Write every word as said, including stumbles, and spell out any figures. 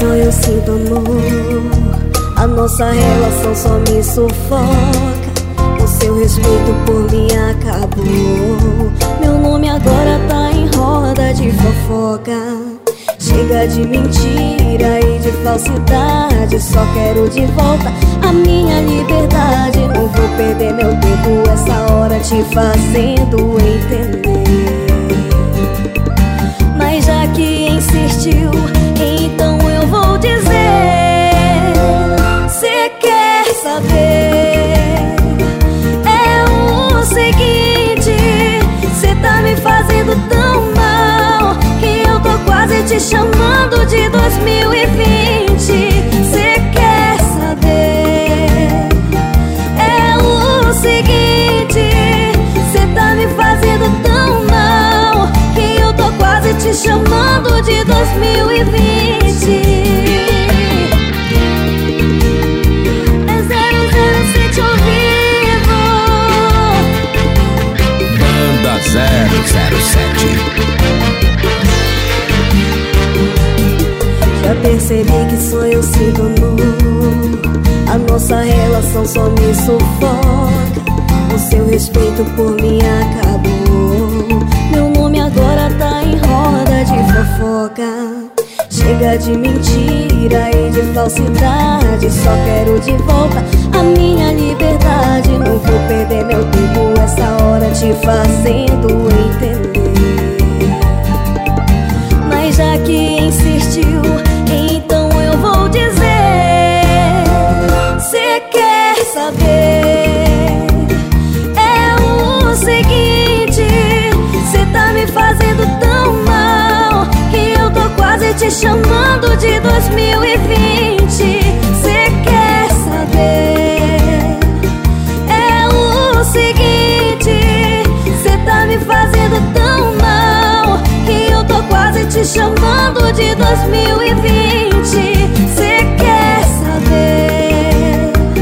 só eu sinto amor. A nossa relação só me sufoca. O seu respeito por mim acabou. Meu nome agora tá em roda de fofoca. Chega de mentira e de falsidade. Só quero de volta a minha liberdade. Não vou perder meu tempo essa hora te fazendo entender. Mas já que insistiu, então eu vou dizer. Cê quer saber? É o seguinte, cê tá me fazendo tão mal que eu tô quase te chamando de dois mil e vinte. Cê quer saber? É o seguinte, cê tá me fazendo tão mal que eu tô quase te chamando de dois mil e vinte. É zero zero sete ao vivo. Banda zero zero sete. Já percebi que só eu sinto amor. A nossa relação só me sufoca. O seu respeito por mim acabou. Meu nome agora tá em roda de fofoca. Chega de mentira e de falsidade. Só quero de volta a minha liberdade. Não vou perder meu tempo essa hora te fazendo entender. Mas já que insistiu, então eu vou dizer. Cê quer saber? É o seguinte, cê tá me fazendo tão mal que eu tô quase te chamando de dois mil e vinte. Cê quer saber? É o seguinte, cê tá me fazendo tão mal que eu tô quase te chamando de dois mil e vinte.